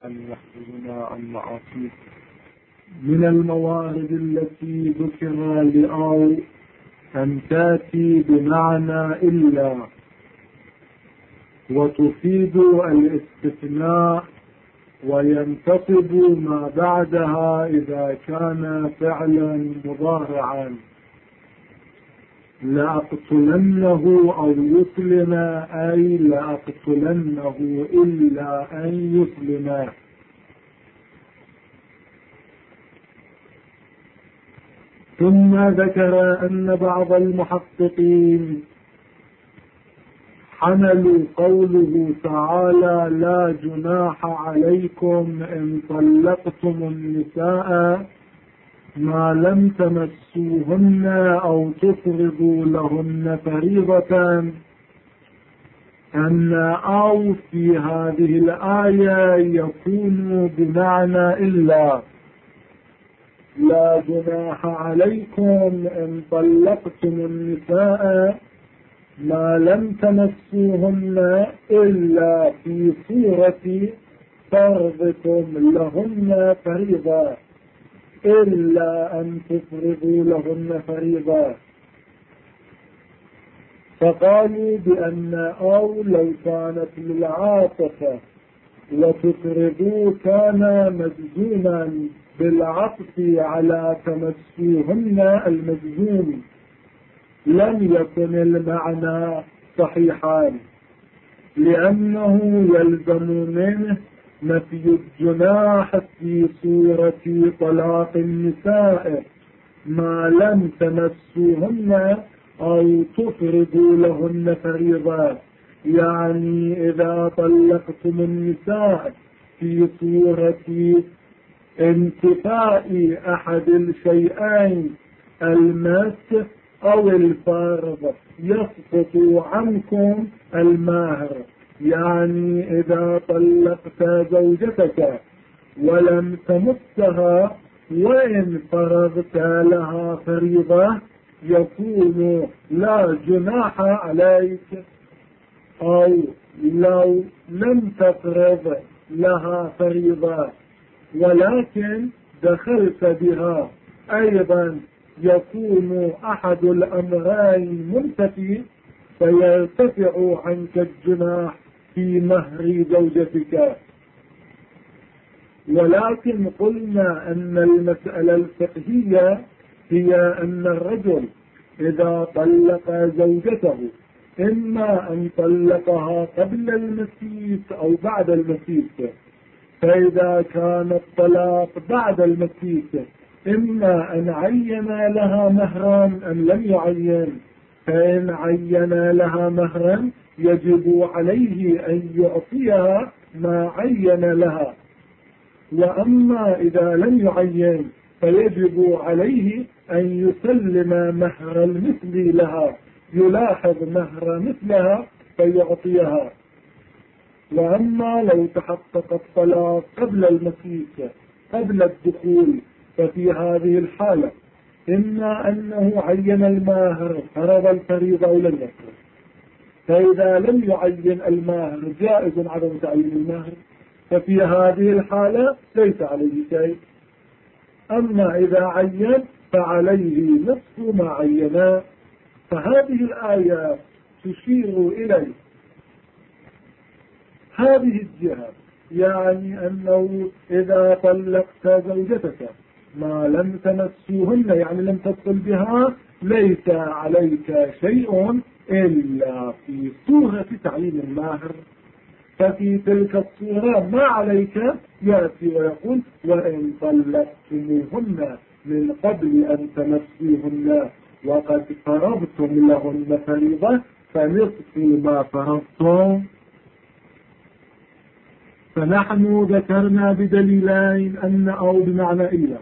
أن يحفظنا عن معاصيه. من الموارد التي ذكر لأو أن تأتي بمعنى إلا وتفيد الاستثناء وينتصب ما بعدها إذا كان فعلا مضارعا. لأقتلنه أو يسلم أي لأقتلنه إلا أن يسلم. ثم ذكر أن بعض المحققين حملوا قوله تعالى لا جناح عليكم إن طلقتم النساء ما لم تمسوهن أو تفرضوا لهن فريضة، أن أو في هذه الآية يكون بمعنى إلا. لا جناح عليكم إن طلقتم النساء ما لم تمسوهن إلا في صورة فرضكم لهن فريضة، إلا أن تفرضوا لهن فريضة. فقالوا بأن أو لو كانت للعاطفة وتفرضوا كان مجزوما بالعطف على تمسوهن المجزوم، لم يكن المعنى صحيحا، لأنه يلزم منه نفي الجناح في صورة طلاق النساء ما لم تمسوهن أو تفرضوا لهن فريضة. يعني إذا طلقتم النساء في صورة انتفاء أحد الشيئين المس أو الفرض يسقط عنكم المهر. يعني إذا طلقت زوجتك ولم تمسها وإن فرضت لها فريضة يكون لا جناح عليك، أو لو لم تفرض لها فريضة ولكن دخلت بها أيضا يكون أحد الأمرين منتفي، فيرتفع عنك الجناح في مهر زوجتك. ولكن قلنا أن المسألة الفقهية هي أن الرجل إذا طلق زوجته إما أن طلقها قبل المسيس أو بعد المسيس، فإذا كان الطلاق بعد المسيس إما أن عين لها مهرا أم لم يعين، فإن عين لها مهرا يجب عليه أن يعطيها ما عين لها، وأما إذا لم يعين فيجب عليه أن يسلم مهر المثل لها، يلاحظ مهر مثلها فيعطيها. وأما لو تحقق الطلاق قبل المسيس قبل الدخول ففي هذه الحالة إما أنه عين الماهر فرض الفريضة أو لم يفرض، فإذا لم يعين الماهر جائز عدم تعيين الماهر، ففي هذه الحالة ليس عليه شيء. أما إذا عين فعليه نصف ما عينا. فهذه الآية تشير إليه هذه الجهة، يعني أنه إذا طلقت زوجتك ما لم تمسوهن يعني لم تدخل بها ليس عليك شيء إلا في صورة تعيين الماهر، ففي تلك الصورة ما عليك يأتي ويقول وإن طلقتموهن من قبل أن تمسوهن وقد فرضتم لهن فريضة فنصف ما فرضتم. فنحن ذكرنا بدليلين أن أو بمعنى إلا.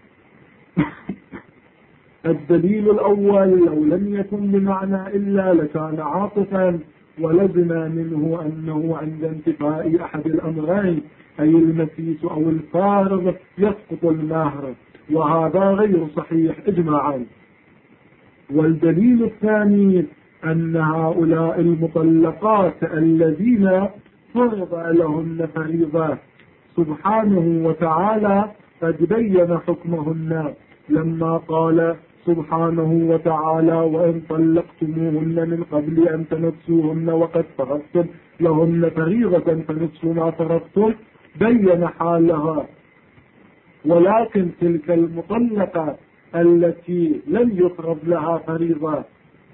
الدليل الأول لو لم يكن بمعنى إلا لكان عاطفا، ولزم منه أنه عند انتفاء أحد الأمرين أي المسيس أو الفارض يسقط المهر، وهذا غير صحيح إجماعا. والدليل الثاني أن هؤلاء المطلقات الذين فرض لهن فريضة سبحانه وتعالى قد بين حكمهن لما قال سبحانه وتعالى وإن طلقتموهن من قبل أن تمسوهن وقد فرضتم لهن فريضة فنصف ما فرضتم، بين حالها. ولكن تلك المطلقة التي لم يفرض لها فريضة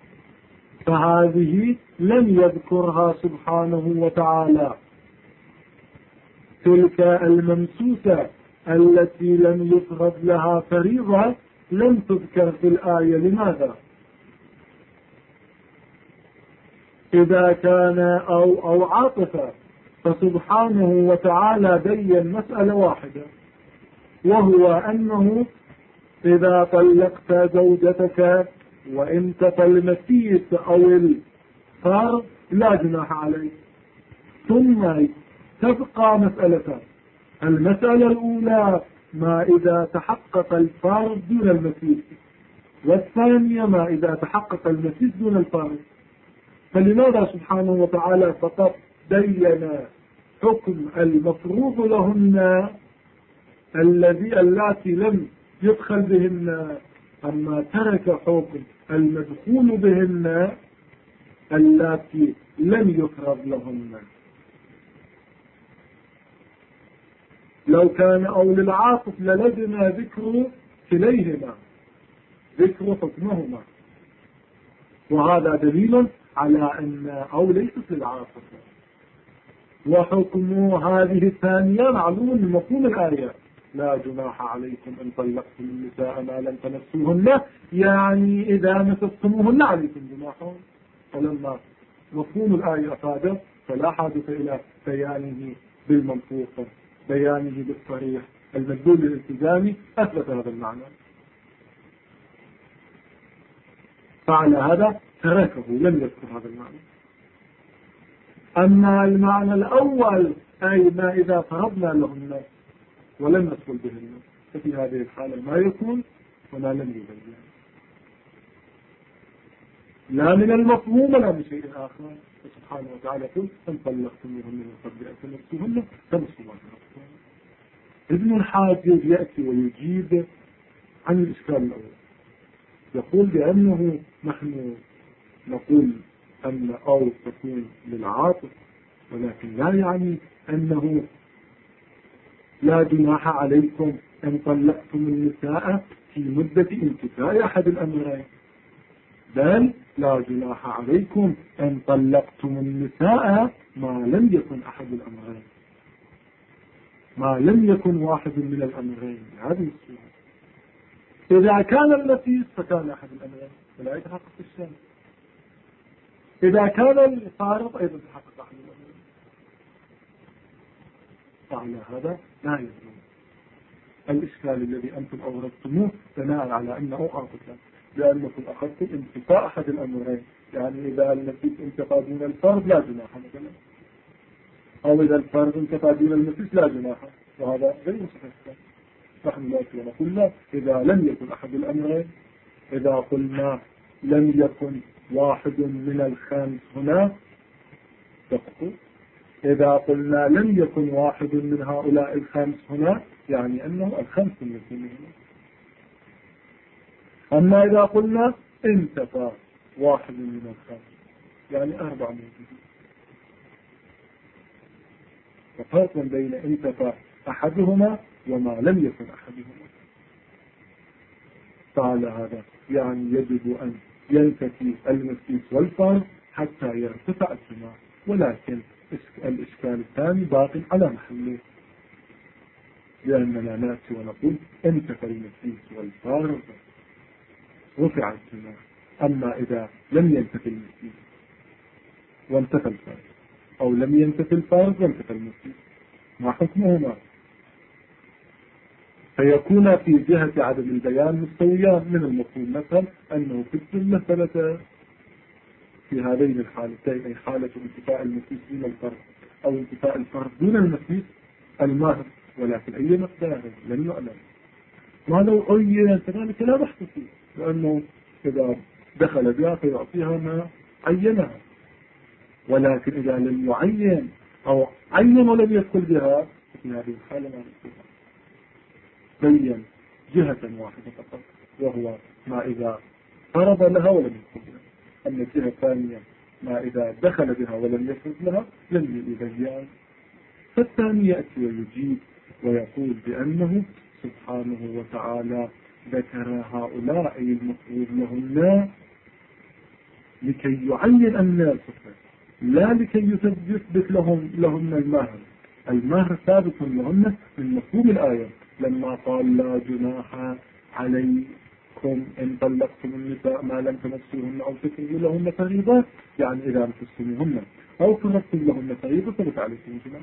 فهذه لم يذكرها سبحانه وتعالى. تلك الممسوسة التي لم يفرض لها فريضة لم تذكر في الآية. لماذا؟ إذا كان أو عاطفة، فسبحانه وتعالى بين مسألة واحدة، وهو أنه إذا طلقت زوجتك وانتفى المسيس أو الفرض لا جناح عليك. ثم تبقى مسألتان: المسألة الأولى ما إذا تحقق الفرض دون المسيس، والثانية ما إذا تحقق المسيس دون الفرض. فلماذا سبحانه وتعالى فقط بين حكم المفروض لهن اللاتي لم يدخل بهن، أما ترك حكم المدخول بهن اللاتي لم يفرض لهن؟ لو كان أول العاطف للدنا ذكر كليهما، ذكر حكمهما، وهذا دليل على أن أو ليست للعاطف. وحكم هذه الثانية معلوم من مفهوم الآية: لا جناح عليكم إن طلقتم النساء ما لم تمسوهن، يعني إذا مسستموهن عليكم جناح. فلما مفهوم الآية أفاده فلا حاجة إلى بيانه بالمنطوق، بيانه بالصريح. المدلول الالتزامي أثبت هذا المعنى، فعلى هذا تركه، لم يذكر هذا المعنى. أما المعنى الأول أي ما إذا فرضنا لهن ولم ندخل بهن، ففي هذه الحالة ما يكون وما لم يبين، لا من المفهوم ولا من شيء آخر. سبحانه وتعالى يقول: إن طلقتموهن من قبل أن تمسوهن فنصف ما فرضتم. ابن الحاجب يأتي ويجيب عن الإشكال الأول، يقول بأنه نحن نقول أن أو تكون للعاطف، ولكن لا يعني أنه لا جناح عليكم أن طلقتم النساء في مدة انتفاء أحد الأمرين، بل لا جناح عليكم أن طلقتم النساء ما لم يكن أحد الأمرين، ما لم يكن واحد من الأمرين. هذه الصورة إذا كان المسيس فكان أحد الأمرين فلا يتحقق الشمس، إذا كان الفارض أيضا تحقق أحد الأمرين. فعلى هذا لا يزول الإشكال الذي أنتم أوردتموه بناء على أنه عاطفة، لأنكم أخذتم انتفاء أحد الأمرين، يعني إذا المسيس انتفى دون الفرض لا جناح مثلا، أو إذا الفرض انتفى دون المسيس لا جناح، وهذا غير صحيح. نحن لا قلنا إذا لم يكن أحد الأمرين، إذا قلنا لم يكن واحد من الخمس هنا تقول، إذا قلنا لم يكن واحد من هؤلاء الخمس هنا يعني أنه الخمس من هنا. أما إذا قلنا انتفى واحد من الخمس يعني 4 موجودين. ففرق بين انتفى أحدهما وما لم يكن أحدهما. فعلى هذا يعني يجب أن ينتفي المسيس والفرض حتى يرتفع الجماع، ولكن الإشكال الثاني باق على محله، لأننا نأتي ونقول انتفى المسيس والفرض رفع الجماع. أما إذا لم ينتفي المسيس وانتفى الفرض، أو لم ينتفي الفرض وانتفى المسيس، ما حكمهما؟ فيكون في جهة عدم البيان مستويان. من المفهوم مثلا أنه في السنة ثبت في هذين الحالتين، أي حالة انتفاء المسيس دون الفرض أو انتفاء الفرض دون المسيس، المهر، ولكن أي مقدار لم يعلم. ولو عين كذلك لا بحث فيه، لأنه إذا دخل بها فيعطيها ما عينها، ولكن إذا لم يعين أو عين ولم يدخل بها في هذه الحالة ما نفسها بين جهة واحدة فقط، وهو ما إذا فرض لها ولم يفرض لها. أما الجهة الثانية ما إذا دخل بها ولم يفرض لها لم يبين. فالثاني يأتي ويجيب ويقول بأنه سبحانه وتعالى ذكر هؤلاء المفروض لهن لكي يعين الناس، لا لكي يثبت لهن المهر. المهر ثابت لهن من مفهوم الآية لما قال لا جناح عليكم إن طلقتم النساء ما لم تمسوهن أو تفرضوا لهن فريضة، يعني إذا لم تسلموهن أو فرضتم لهن فريضة فليس عليكم جناح.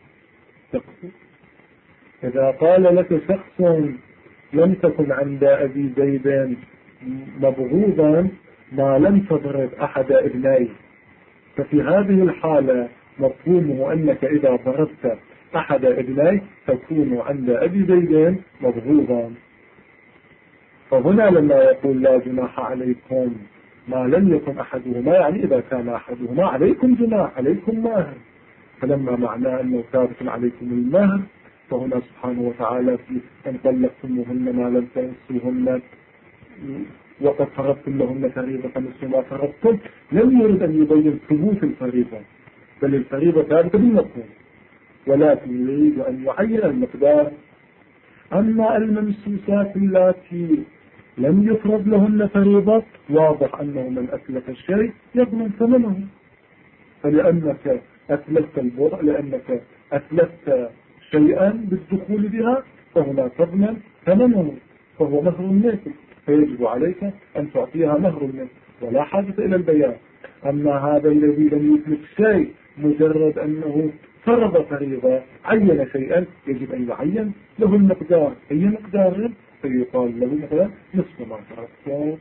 إذا قال لك شخص لم تكن عند أبي زيد مبغوضا ما لم تضرب أحد ابنيه، ففي هذه الحالة مفهومه أنك إذا ضربت أحد ابنيه تكون عند أبي زيد مبغوضا. فهنا لما يقول لا جناح عليكم ما لم يكن أحدهما، يعني إذا كان أحدهما عليكم جناح عليكم مهر، فلما معناه أنه ثابت عليكم المهر، فهنا سبحانه وتعالى في أن طلقتموهن ما لم تمسوهن وقد فرضتم لهن فريضة مثل ما فرضتم، لم يرد أن يبين ثبوت الفريضة، بل الفريضة ثابتة بالمفهوم، ولكن يريد أن يعين المقدار. أما الممسوسات اللاتي لم يفرض لهن فريضة واضح أنه من أتلف الشيء يضمن ثمنه، فلأنك أتلفت البضع لأنك أتلفت شيئا بالدخول بها فهنا تضمن ثمنه، فهو مهر المثل، فيجب عليك أن تعطيها مهر المثل ولا حاجة إلى البيان. أما هذا الذي لم يتلف شيء مجرد أنه فرض فريضة عين شيئا يجب أن يعين له المقدار، أي مقدار، فيقال له مثلا نصف ما فرضت.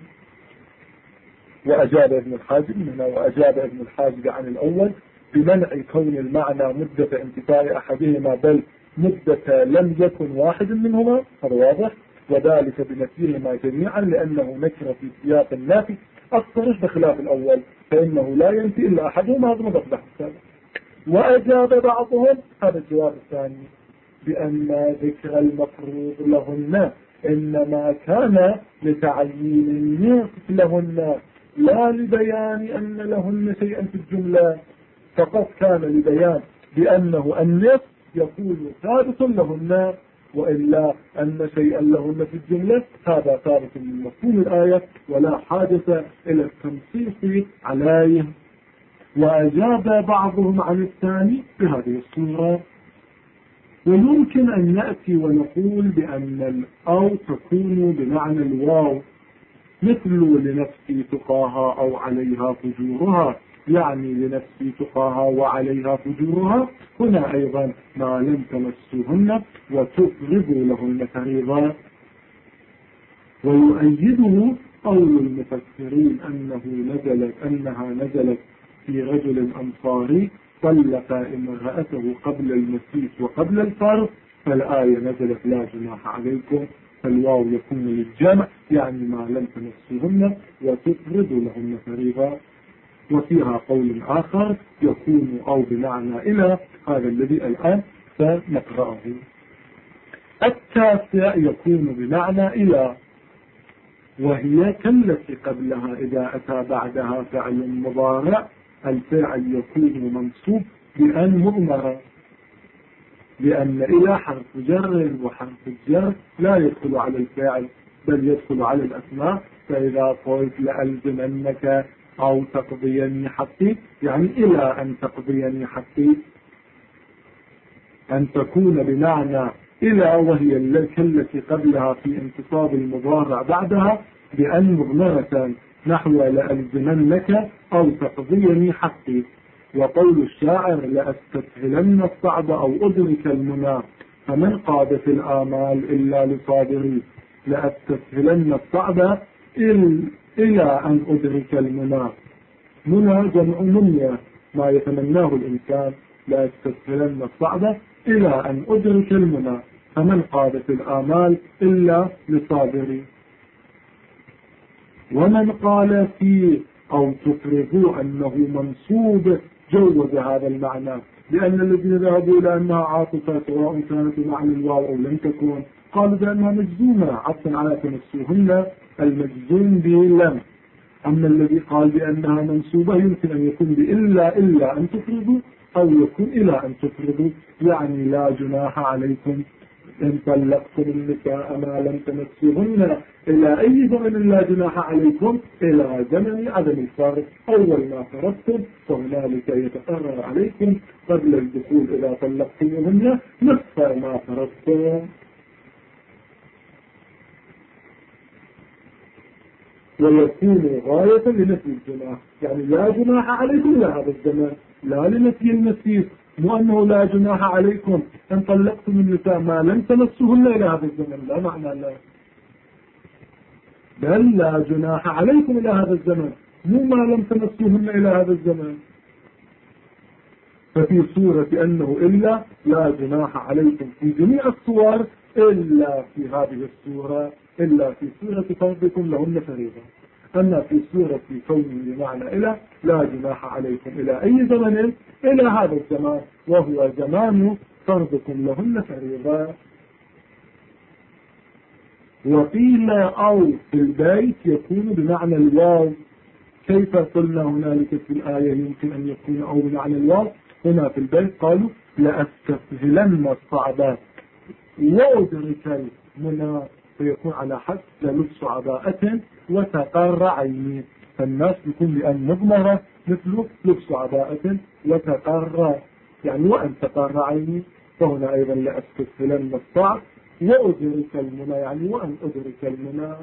وأجاب ابن الحاجب من هنا، وأجاب ابن الحاجب عن الأول بمنع كون المعنى مدة انتفاء أحدهما بل مدة لم يكن واحد منهما، هذا واضح، وذلك بنفيهما جميعا لأنه نكر في سياق النافي الصريح بخلاف الأول فإنه لا ينفي إلا أحدهما، هذا مضاف الثاني. وأجاب بعضهم، هذا الجواب الثاني، بأن ذكر المفروض لهن إنما كان لتعيين النصف لهن لا لبيان أن لهن شيئا في الجملة، فقد كان لبيان بأنه النصف يكون ثابت لهن، وإلا أن شيئا لهن في الجملة هذا ثابت من مفهوم الآية ولا حاجة إلى التنصيص عليه. وأجاب بعضهم عن الثاني بهذه الصورة. وممكن أن نأتي ونقول بأن الأو تكون بمعنى الواو، مثل لنفسي تقاها أو عليها فجورها، يعني لنفسي تقاها وعليها فجورها، هنا أيضا ما لم تمسوهن وتفرضوا لهن فريضة. ويؤيده قول المفسرين أنها نزلت في رجل أنصاري طلق امرأته قبل المسيس وقبل الفرض، فالآية نزلت لا جناح عليكم، فالواو يكون للجمع يعني ما لم تمسوهن وتفرضوا لهن فريضة. وفيها قول آخر يكون أو بمعنى إلى، هذا الذي الآن سنقرأه. التاسع يكون بمعنى إلى، وهي كالتي قبلها إذا أتى بعدها فعل مضارع الفعل يكون منصوب بأن مضمرة، لأن إلى حرف جر، وحرف الجر لا يدخل على الفعل بل يدخل على الأسماء. فإذا قلت لألزمنك أو تقضيني حقي يعني إلى أن تقضيني حقي، أن تكون بمعنى إلى، وهي التي قبلها في انتصاب المضارع بعدها بأن مضمرة نحو لألزمنك أو تقضيني حقي. وقول الشاعر لأستسهلن الصعب أو أدرك المنى فمن قاد في الآمال إلا لصابري، لأستسهلن الصعب إلى أن أدرك المنى، منى جمع منية ما يتمناه الإنسان، لأستسهلن الصعب إلى أن أدرك المنى فمن قاد في الآمال إلا لصابري. ومن قال فيه أو تفرضوا أنه منصوب جوز هذا المعنى لأن الذين ذهبوا إلى أنها عاطفة سواء كانت بمعنى الواو أو لم تكن قالوا بأنها مجزومة عطفا على تمسوهن المجزوم بلم. أما الذي قال بأنها منسوبة يمكن أن يكون إلا أن تفرضوا أو يكون إلى أن تفرضوا، يعني لا جناح عليكم إن طلقتم النساء ما لم تمسوهن إلى أي زمن لا جناح عليكم إلى زمن عدم الفرض. أول ما فرضتم فهنالك يتقرر عليكم قبل الدخول إذا طلقتموهن نصف ما فرضتم. ويكون غاية لنفي الجناح، يعني لا جناح عليكم إلى هذا الزمان، لا لنفي المسيس، مو أنه لا جناح عليكم أن طلقتم النساء ما لم تمسوهن إلى هذا الزمن، لا معنى لا، بل لا جناح عليكم إلى هذا الزمن، مو ما لم تمسوهن إلى هذا الزمن. ففي صورة أنه إلا لا جناح عليكم في جميع الصور إلا في هذه الصورة، إلا في صورة فرضكم لهن فريضة. أما في صورة كون بمعنى إلى لا جناح عليكم إلى أي زمن إلى هذا الزمان وهو زمان فرضكم لهن فريضة. وقيل أو في البيت يكون بمعنى الواو. كيف قلنا هنالك في الآية يمكن أن يكون أو بمعنى الواو؟ هنا في البيت قالوا لأستسهلن الصعبات وأدرك المنى، فيكون على حد لبس عباءة وتقر عيني، فالناس يكون بأن مضمرة مثل لبس عباءة وتقر، يعني وأن تقر عيني، فهنا أيضا لأستسهلن الصعب وأدرك المنى، يعني وأن أدرك المنى.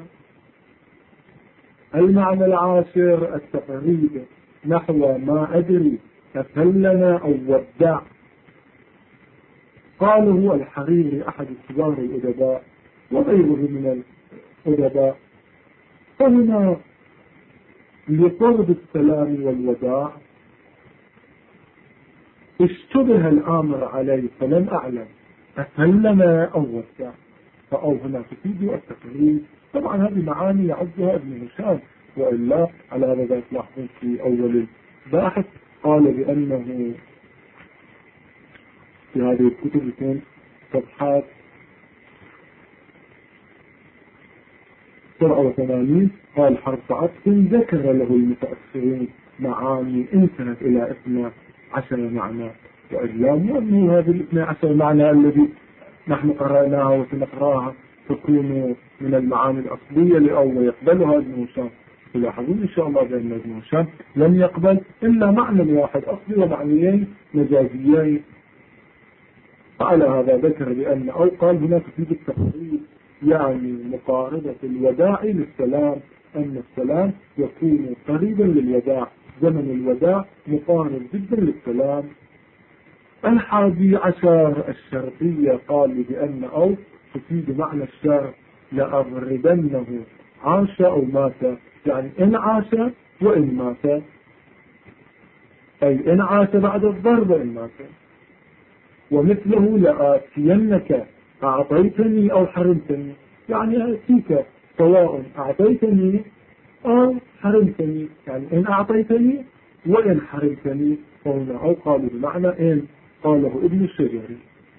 المعنى العاشر التقريب نحو ما أدري تكلنا أو ودع. قاله الحريري أحد كبار الأدباء وغيره من الأدباء. فهنا لقرب السلام والوداع اشتبه الآمر عليه فلم أعلم أكلنا أو ودع، فأو هنا تفيد التقريب. طبعا هذه معاني يعدها ابن هشام، وإلا على هذا تلاحظون في أول الباحث قال بأنه في هذه الكتب يكون صفحات 87 قال حرف عطف ذكر له المتأخرين معاني انتهت إلى 12 معنى، وإلا مو أنه هذه 12 معنى الذي نحن قرأناها وسنقراها تكون من المعاني الأصلية لأو يقبلها ابن هشام. تلاحظون إن شاء الله بأن ابن هشام لم يقبل إلا معنى واحد أصلي ومعنيين مجازيين. على هذا ذكر بأن أو قال هنا تفيد التقريب، يعني مقاربة الوداع للسلام، أن السلام يكون قريبا للوداع، زمن الوداع مقارب جدا للسلام. 11 الشرطية قال بأن أو تفيد معنى الشرط، لأضربنه عاش أو مات، يعني إن عاش وإن مات، أي إن عاش بعد الضرب وإن مات. ومثله لآتينك أعطيتني أو حرمتني، يعني آتيك سواء أعطيتني أو حرمتني، يعني إن أعطيتني وإن حرمتني، فهنا أو قالوا بمعنى إن، قاله ابن الشجري.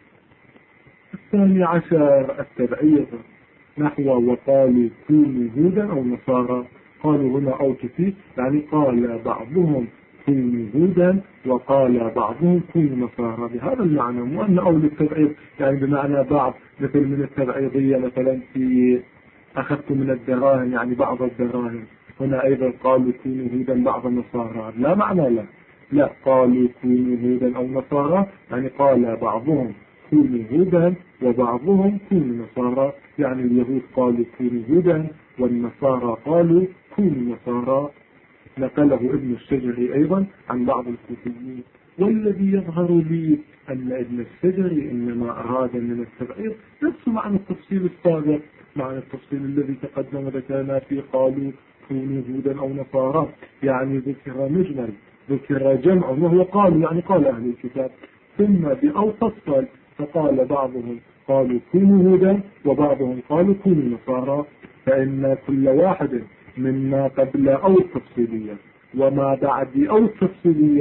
12 التبعية نحو وقالوا كونوا هودا أو نصارى. قالوا هنا أو تفيد، يعني قال بعضهم كونوا هودا وقال بعضهم كونوا نصارى، بهذا المعنى، مو أن أو للتبعيض يعني بمعنى بعض، مثل من التبعيضية مثلا في أخذت من الدراهم يعني بعض الدراهم. هنا أيضا قالوا كونوا هودا بعض النصارى، لا معنى لا، لا قالوا كونوا هودا أو نصارى يعني قال بعضهم كونوا هودا وبعضهم كونوا نصارى، يعني اليهود قالوا كونوا هودا والنصارى قالوا كونوا نصارى. نقله ابن الشجري أيضا عن بعض الكوفيين. والذي يظهر لي أن ابن الشجري إنما أراد من التبعيض نفس معنى التفصيل السابق، معنى التفصيل الذي تقدم ذكرنا فيه قالوا كونوا هودا أو نصارى، يعني ذكر مجمل، ذكر جمع وهو قالوا يعني قال أهل الكتاب، ثم بأو فصل فقال بعضهم قالوا كونوا هودا وبعضهم قالوا كونوا نصارى، فإن كل واحد مما قبل أو التفصيلية وما بعد أو التفصيلية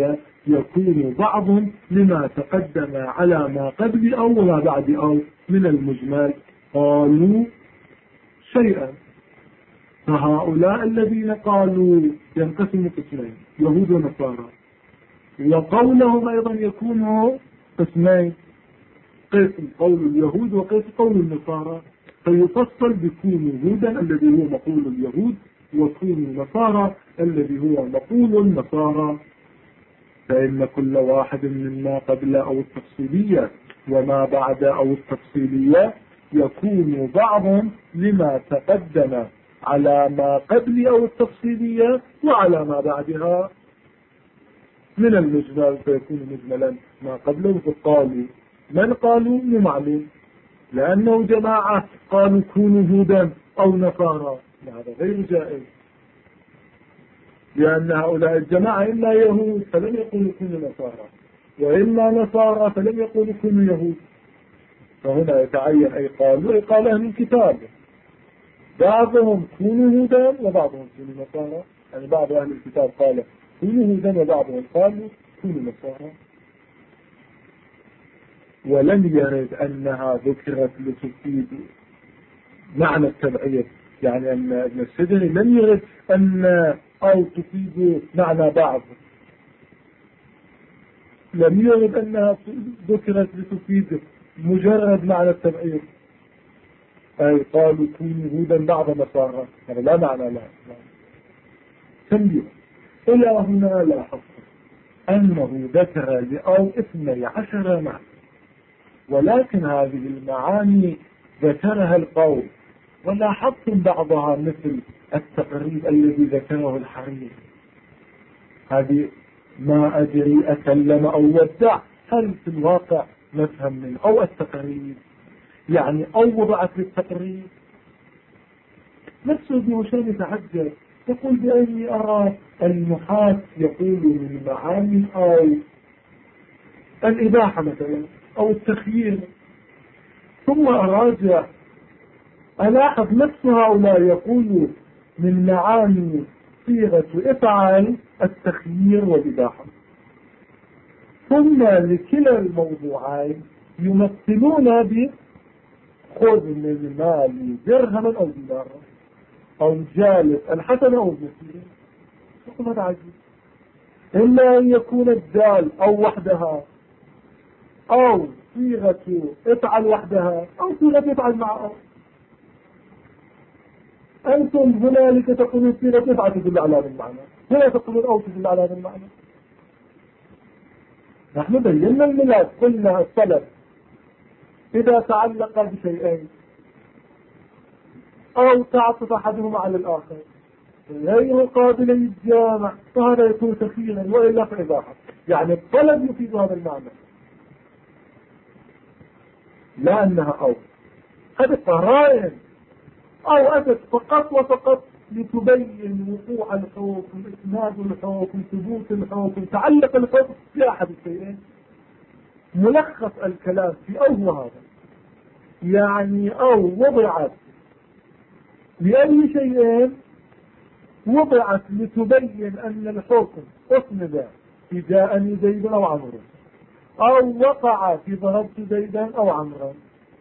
يكون بعض لما تقدم على ما قبل أو ما بعد أو من المجمل قالوا شيئا. فهؤلاء الذين قالوا ينقسموا قسمين، يهود ونصارى، وقولهم أيضا يكون قسمين، قسم قول اليهود وقسم قول النصارى. فيفصل بكونوا هودا الذي هو مقول اليهود، وكونوا نصارى الذي هو مقول النصارى. فإن كل واحد مما قبل أو التفصيلية وما بعد أو التفصيلية يكون بعض لما تقدم على ما قبل أو التفصيلية وعلى ما بعدها من المجمل، فيكون مجملا ما قبله. فقالوا من قالوا معلوم، لأنه جماعة قالوا كونوا هودا أو نصارى، هذا غير جائز، لأن هؤلاء الجماعة إما يهود فلم يقولوا كونوا نصارى، وإما نصارى فلم يقولوا كونوا يهود. فهنا يتعين أي قالوا أي قال أهل الكتاب، بعضهم كونوا هودا وبعضهم كونوا نصارى، يعني بعض أهل الكتاب قال كونوا هودا وبعضهم قالوا كونوا نصارى. ولم يرد أنها ذكرت لتفيد معنى التبعية، يعني أن ابن السدني لم يرد أن أو تفيد معنى بعض، لم يرد أنها ذكرت لتفيد مجرد معنى التبعية، أي قالوا كونوا هودا بعض نصارى، هذا لا معنى لا. تنبيه إلى هنا لاحظت أنه ذكر لأو 12 معنى، ولكن هذه المعاني ذكرها القول، ولاحظتم بعضها مثل التقريب الذي ذكره الحريري. هذه ما أدري أكلم أو ودع، هل في الواقع نفهم من أو التقريب يعني أو وضعت للتقريب؟ نفسه ابن هشام يتحجر يقول بأني أرى النحاة يقول من معاني أو الإباحة مثلا أو التخيير، ثم أراجع ألاحظ نفس هؤلاء يقول من معاني صيغة افعل التخيير والإباحة، ثم لكلا الموضوعين يمثلون بخذ من المال درهما أو دينارا أو جالس الحسن أو المسلم. هذا عجيب، إما أن يكون الدال أو وحدها أو صيغة افعل وحدها أو صيغة افعل مع أو. أنتم هنالك تقولون صيغة افعل تدل على هذا المعنى، هنا تقولون أو تدل على هذا المعنى. نحن بينا الميلاد، قلنا الطلب إذا تعلق بشيئين أو تعطف أحدهما على الآخر غير قابل للجامع فهذا يكون تخييرا وإلا فإباحة، يعني الطلب يفيد هذا المعنى لا أنها أو. هذه قرائن أو أتت فقط وفقط لتبين وقوع الحكم، إسناد الحكم، ثبوت الحكم، تعلق الحكم في أحد الشيئين. ملخص الكلام في أو هذا، يعني أو وضعت لأي شيئين، وضعت لتبين أن الحكم أسند في جاءني زيد أو عمرو، أو وقع في ضربت زيدا أو عمرا،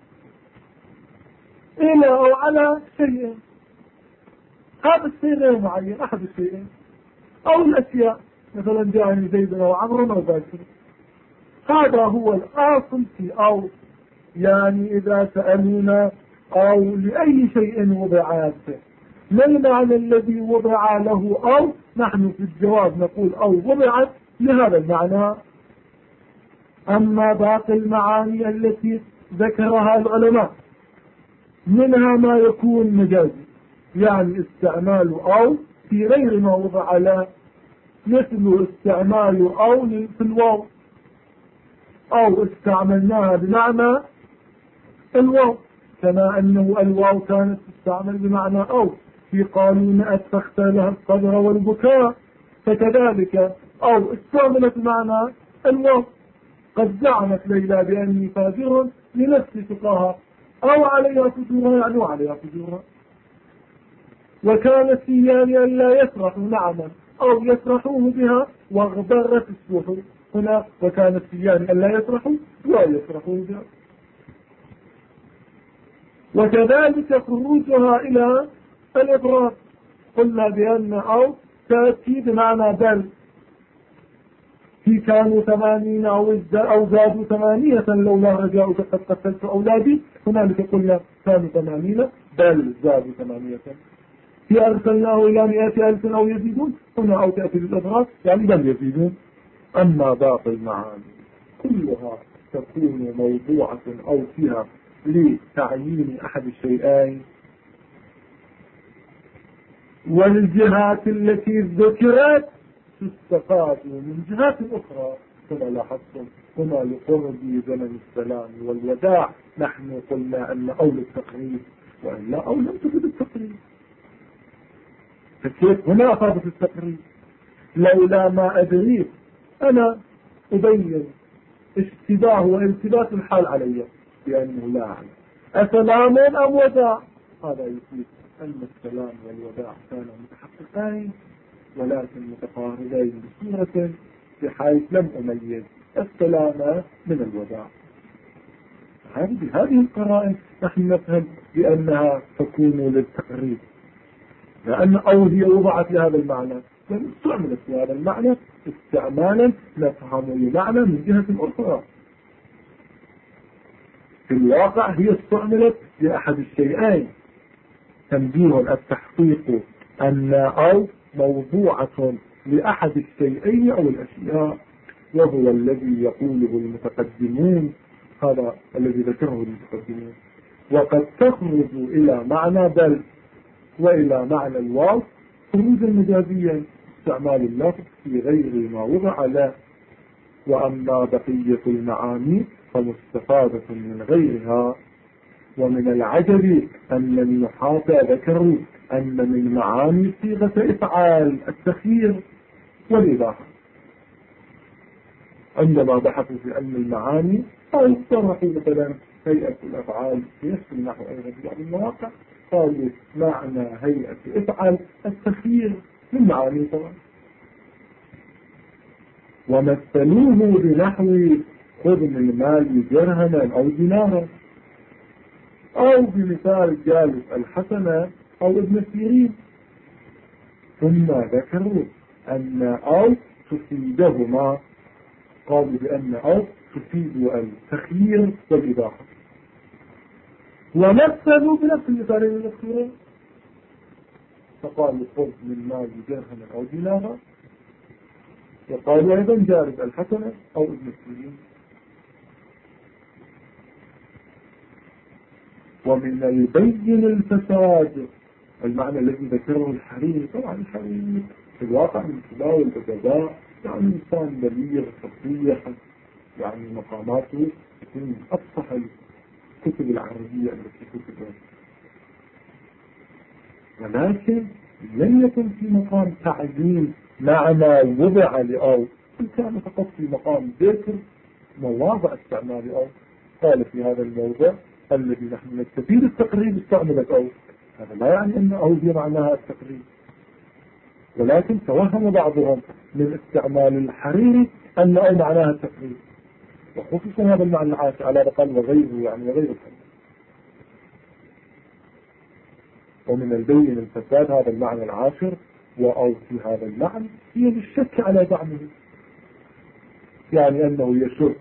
إلى أو على شيء. هذا الشيء غير معين، أحد الشيئين أو الأشياء، مثلا جاءني زيد أو عمرو أو باشر. هذا هو الأصل في أو، يعني إذا سألونا أو لأي شيء وضعت ما المعنى الذي وضع له أو، نحن في الجواب نقول أو وضعت لهذا المعنى. أما باقي المعاني التي ذكرها العلماء منها ما يكون مجازي، يعني استعمال أو في غير ما وضع له، مثل استعمال أو في الواو، أو استعملناها بمعنى الواو، كما أنه الواو كانت تستعمل بمعنى أو في قانون أسفخت لها الصدر والبكاء، فكذلك أو استعملت بمعنى الواو. قد زعمت ليلى بأني فاجر لنفس تقاها، أو عليها فجورها يعني وعليها فجورها، وكان السيان أن لا يسرح نعما أو يسرحوه بها واغبرت السحر هنا، وكانت يعني ألا يسرحوا لا يسرحوا بها. وكذلك خروجها إلى الإبراز قلنا بأن أو تأتي بمعنى بل، في كانوا 80 أو زادوا 8 لولا رجاؤك قد قتلت أولادي، هنالك قلنا كانوا 80 بل زادوا 8. في أرسلناه إلى 100,000 أو يزيدون، هنا أو تأتي بالإبراز يعني بل يزيدون. أما باقي المعاني كلها تكون موضوعة أو فيها لتعيين أحد الشيئين، والجهات التي ذكرت تستفاد من جهات أخرى كما لاحظتم. هنا لقرب زمن السلام والوداع نحن قلنا أن أول التقريب، وإلا أو لم تفد التقريب، فكيف هنا أفادت التقريب؟ لولا ما أدريك أنا أبين اشتباه والتباس الحال علي بأنه لا أعلم أسلام أم وداع. هذا يفيد أن السلام والوداع كانا متحققين ولكن متقاربين بصورة بحيث لم أميز السلام من الوداع. هذه القرائن نحن نفهم بأنها تكون للتقريب، لأن أو هي وضعت لهذا المعنى استعملت في هذا المعنى استعمالا نفهم المعنى من جهة أخرى. في الواقع هي استعملت لأحد الشيئين، تنبيه التحقيق أن أو موضوعة لأحد الشيئين أو الأشياء، وهو الذي يقوله المتقدمون، هذا الذي ذكره المتقدمون. وقد تخرج إلى معنى بل وإلى معنى الواو خروجا مجازيا، استعمال اللفظ في غير ما وضع له. وأما بقية المعاني فمستفادة من غيرها. ومن العجب أن النحاة ذكروا أن من معاني صيغة إفعال التخيير والإباحة، عندما بحثوا في أن المعاني أو صرحوا مثلا هيئة الأفعال في نفس النحو أيضا في بعض المواقع قالوا معنى هيئة إفعال التخيير من معاني طبعا. ومثلوه بنحو خذ من المال درهما أو دينارا، أو بمثال جالس الحسنة أو ابن سيرين. ثم ذكروا أن أو تفيدهما، قالوا بأن أو تفيد التخيير والإباحة. ومثلوا بنفس المثالين المذكورين، فقالوا خذ من مال درهما أو دينارا، وقالوا أيضا جالس الحسنة أو ابن سيرين. ومن البين الفساد المعنى الذي ذكره الحريري. طبعا الحريري في الواقع من كبار الأدباء، يعني إنسان بليغ فصيح، يعني مقاماته تكون من أفصح الكتب العربية التي كتبت، ولكن لم يكن في مقام تعيين معنى وضع لأو، كان فقط في مقام ذكر مواضع استعمال أو. قال في هذا الموضع الذي نحن نستفيد التقريب استعملت أو، هذا لا يعني أن أو هي معناها التقريب، ولكن توهم بعضهم من استعمال الحريري أن أو معناها التقريب، وخصوصا هذا المعنى العاشر على الأقل وغيره، يعني وغير الحريري. ومن البين الفساد هذا المعنى العاشر، وأو في هذا المعنى هي للشك على دعمه، يعني أنه يشك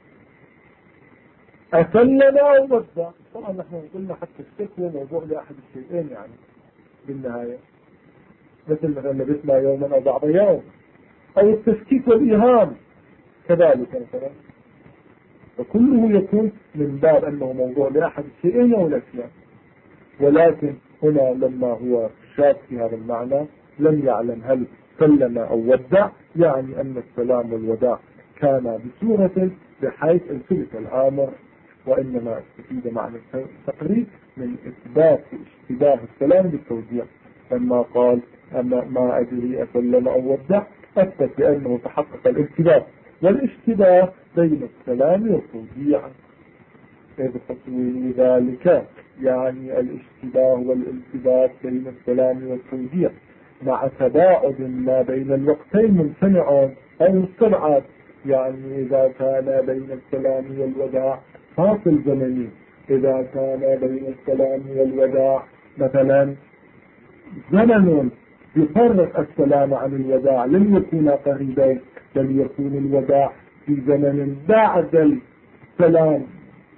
أسلم أو وزع. طبعا نحن قلنا حتى الشك هو موضوع لأحد الشيئين يعني بالنهاية، مثلا لبثنا يوما أو بعض يوم، أو التشكيك والإيهام كذلك مثلا، فكله يكون من باب أنه موضوع لأحد الشيئين أو الأشياء. ولكن هنا لما هو شاك في هذا المعنى لم يعلم هل سلم أو ودع، يعني أن السلام والوداع كان بصورة بحيث التبس الآمر، وإنما استفيد معنى التقريب من إثبات اشتباه السلام بالتوزيع. لما قال أما ما أدري أسلم أو ودع أثبت بأنه تحقق الاشتباه والاشتباه بين السلام والتوزيع، إذ تصوير ذلك يعني الاشتباه والالتباس بين السلام والتوزيع مع تباعد ما بين الوقتين ممتنع أو مستبعد. يعني إذا كان بين السلام والوداع فاصل زمني، إذا كان بين السلام والوداع مثلا زمن يفرق السلام عن الوداع لم يكونا قريبين، بل يكون الوداع في زمن بعد السلام،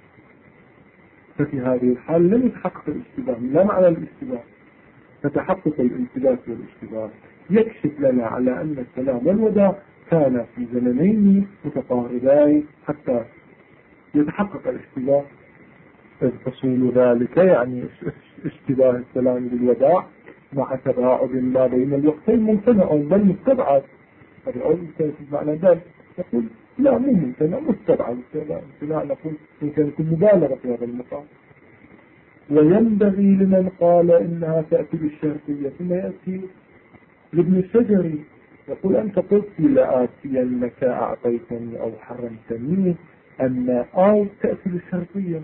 ففي هذه الحال لم يتحقق الاشتباه، لا معنى الاشتباه. فتحقق الالتباس والاشتباه يكشف لنا على أن السلام والوداع كان في زمنين متقاربين حتى يتحقق الاشتباه. إذ حصول ذلك يعني اشتباه السلام بالوداع مع تباعد ما بين الوقتين ممتنع بل مستبعد. هذا أول معنى ذلك يقول لا مو ممتنع مستبعد، لا نقول يمكن يكون مبالغة في هذا المقام. وينبغي لمن قال إنها تأتي بالشرطية ثم يأتي لابن الشجري يقول أنت قلت لآتينك أعطيتني أو حرمتني أن أو تأتي بالشرطية،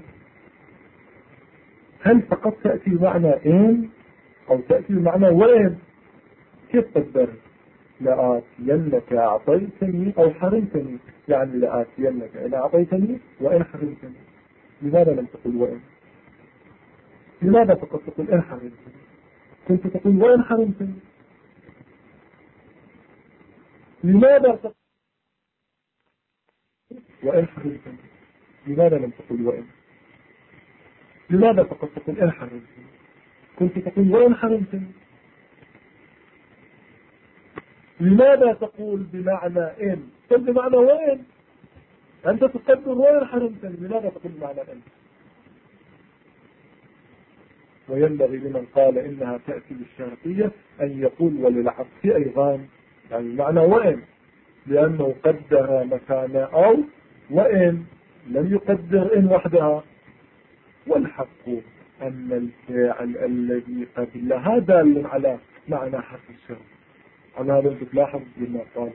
هل فقط تأتي بمعنى إن أو تأتي بمعنى وين؟ كيف تقدر لآتينك أعطيتني أو حرمتني؟ يعني لآتينك إن أعطيتني وإن حرمتني. لماذا لم تقل وإن؟ لماذا فقط تقول إن حرمتني؟ كنت تقول وإن حرمتني. لماذا تقول وإن حرمتني؟ لماذا لم تقل وإن؟ لماذا فقط تقول إن حرمتني؟ كنت تقول وإن حرمتني. لماذا تقول بمعنى إن؟ قل بمعنى وإن. أنت تقدر وإن حرمتني، لماذا تقول بمعنى إن؟ وينبغي لمن قال إنها تأتي بالشرطية أن يقول وللعطف أيضا، يعني معنى وإن، لأنه قدر مكان أو وإن لم يقدر إن وحدها. والحق أن الفعل الذي قبلها دال على معنى حرف الشرط. على هذا تلاحظ لما قال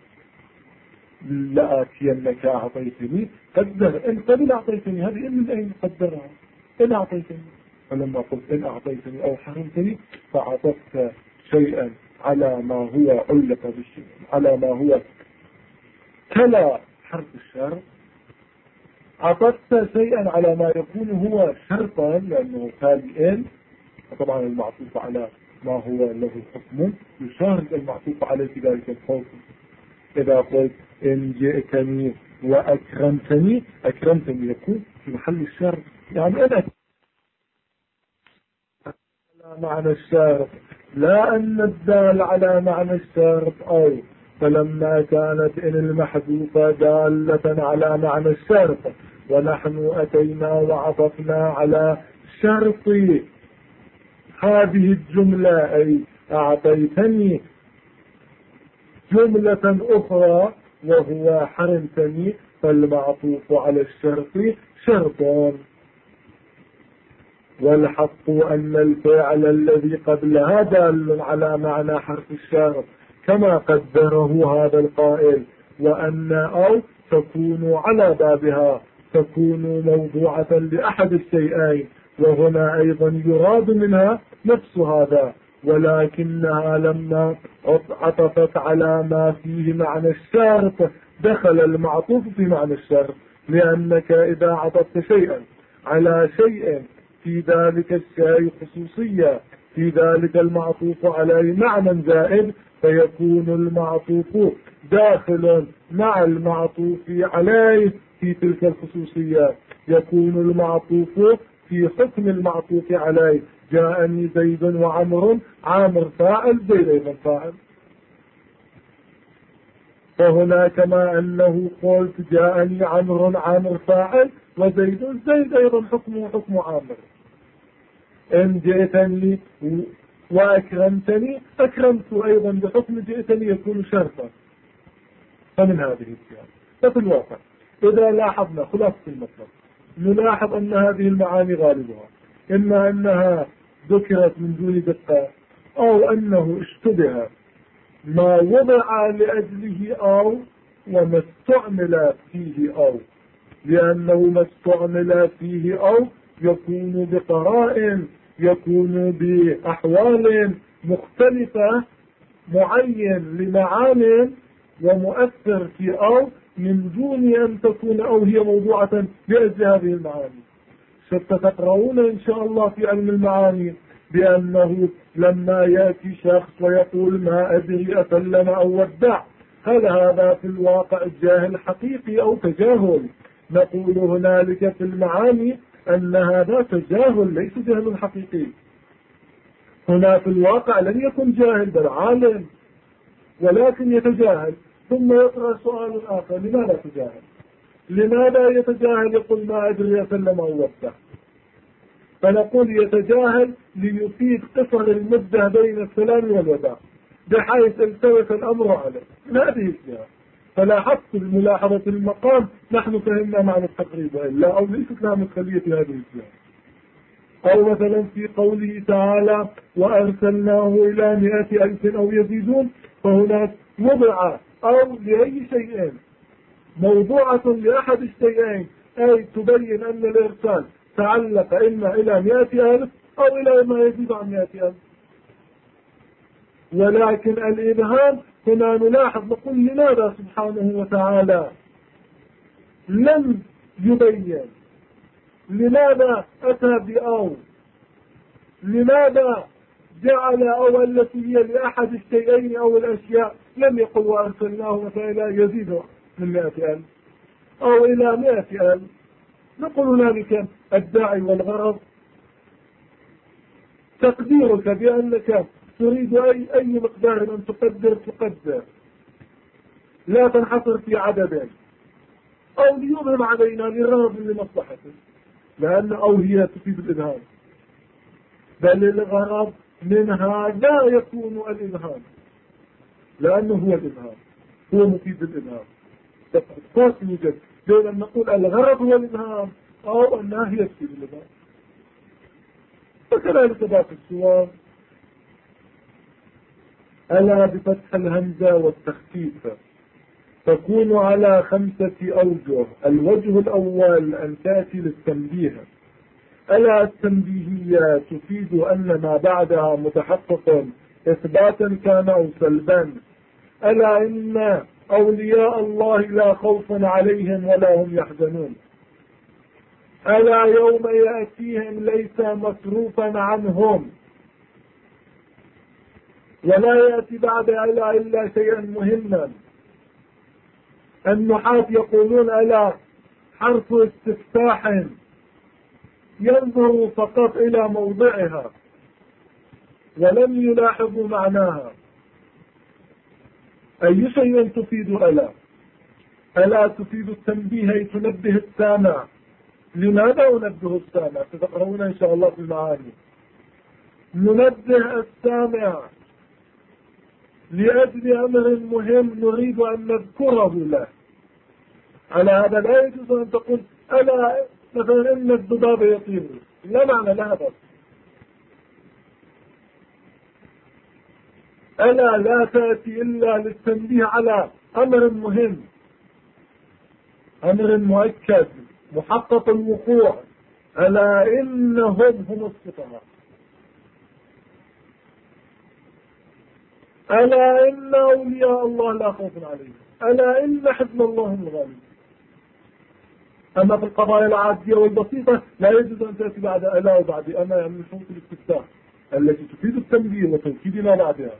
لآتينك أعطيتني قدر إن قبل أعطيتني، هذه إن من أين قدرها؟ إن أعطيتني. فلما قلت إن أعطيتني أو حرمتني فعطفت شيئا على ما هو علق بالشيء، على ما هو كلا حرف الشرط، عطفت شيئا على ما يكون هو شرطا لأنه تالي إن، وطبعا المعطوف على ما هو له حكم يشارك المعطوف عليه في ذلك الحكم. إذا قلت إن جئتني وأكرمتني، أكرمتني يكون في محل الشرط، يعني أنا على معنى الشرط، لا أن الدال على معنى الشرط أو، فلما كانت إن المحذوفة دالة على معنى الشرط ونحن أتينا وعطفنا على شرط هذه الجملة أي أعطيتني جملة أخرى وهو حرمتني، فالمعطوف على الشرط شرط. والحق أن الفعل الذي قبلها دال على معنى حرف الشرط كما قدره هذا القائل، وأن أو تكون على بابها، تكون موضوعة لأحد الشيئين، وهنا أيضا يراد منها نفس هذا، ولكنها لما عطفت على ما فيه معنى الشرط دخل المعطوف في معنى الشرط، لأنك إذا عطفت شيئا على شيء في ذلك الشيء خصوصية في ذلك المعطوف عليه معنى زائد، فيكون المعطوف داخل مع المعطوف عليه في تلك الخصوصية، يكون المعطوف في حكم المعطوف عليه. جاءني زيد وعمر، عامر فاعل زيد أيضا فاعل. فهنا كما أنه قلت جاءني عمر، عامر فاعل، وزيد زيد أيضا حكمه حكم عامر. إن جئتني وأكرمتني، أكرمت أيضا بحكم جئتني يكون شرطا. فمن هذه السياق. ففي الواقع إذا لاحظنا خلاصة المطلب نلاحظ أن هذه المعاني غالبها إما أنها ذكرت من دون دقة، أو أنه اشتبه ما وضع لأجله أو وما استعمل فيه أو، لأنه ما استعمل فيه أو يكون بقرائن، يكون بأحوال مختلفة معين لمعان ومؤثر في أو من دون أن تكون أو هي موضوعة لأجل هذه المعاني. ستتقرؤون إن شاء الله في علم المعاني بأنه لما يأتي شخص ويقول ما أدري أسلم أو ودع، هل هذا في الواقع جاهل حقيقي أو تجاهل؟ نقول هنالك في المعاني أن هذا تجاهل ليس جهل حقيقي. هنا في الواقع لم يكن جاهل بل عالم، ولكن يتجاهل. ثم يطرح سؤال آخر: لماذا تجاهل؟ لماذا يتجاهل؟ يقول ما أدري أسلم أو ودع. فنقول يتجاهل ليفيد قصر المدة بين السلام والوداع بحيث التوت الأمر عليه من هذه الجهة. فلاحظت بملاحظة المقام نحن فهمنا معنى التقريب إلا أو ليست لها مدخلية في هذه الجهة. أو مثلا في قوله تعالى وأرسلناه إلى 100,000 أو يزيدون، فهناك وضع أو لأي شيء موضوعة لأحد الشيئين، أي تبين أن الإرسال تعلق إما إلى 100,000 أو إلى ما يزيد عن 100,000. ولكن الإبهام هنا نلاحظ نقول لماذا سبحانه وتعالى لم يبين؟ لماذا أتى بأو؟ لماذا جعل أو التي هي لأحد الشيئين أو الأشياء؟ لم يقل وأرسلناه مثلا إلى يزيد من 100,000 أو إلى 100,000. نقول هنالك الداعي والغرض. تقديرك بأنك تريد أي مقدار أن تقدر، لا تنحصر في عدد، أو ليظهر علينا لغرض لمصلحته، لأن أو هي تفيد الإبهام، بل الغرض منها لا يكون الإبهام، لأنه هو الإبهام، هو مفيد الإبهام. فرق يوجد بين أن نقول الغرض هو الإبهام أو أنها هي تفيد الإبهام. وكذلك باقي الصور. ألا بفتح الهمزة والتخفيف تكون على 5 أوجه. الوجه الأول أن تأتي للتنبيه. ألا التنبيهية تفيد أن ما بعدها متحقق إثباتا كان أو سلبا. ألا إن أولياء الله لا خوف عليهم ولا هم يحزنون. ألا يوم يأتيهم ليس مصروفا عنهم. ولا يأتي بعد ألا إلا شيئا مهما. النحاة يقولون ألا حرف استفتاح ينظر فقط إلى موضعها ولم يلاحظوا معناها. أي شيء تفيد ألا؟ ألا تفيد التنبيه، أي تنبه السامع. لماذا ننبه السامع؟ تذكرون إن شاء الله في المعاني. ننبه السامع لأجل أمر مهم نريد أن نذكره له. على هذا لا يجوز أن تقول ألا مثلا إن الذباب يطير، لا معنى لهذا. ألا لا تأتي إلا للتنبيه على أمر مهم، أمر مؤكد محقق الوقوع. ألا إنهم هم السفهاء. ألا إن أولياء الله لا خوف عليهم. ألا إن حزب الله هم الغالبون. أما في القضايا العادية والبسيطة لا يجوز أن تأتي بعد ألا وبعد أما، يعني من شروط الاستفتاح التي تفيد التنبيه وتوكيد ما بعدها.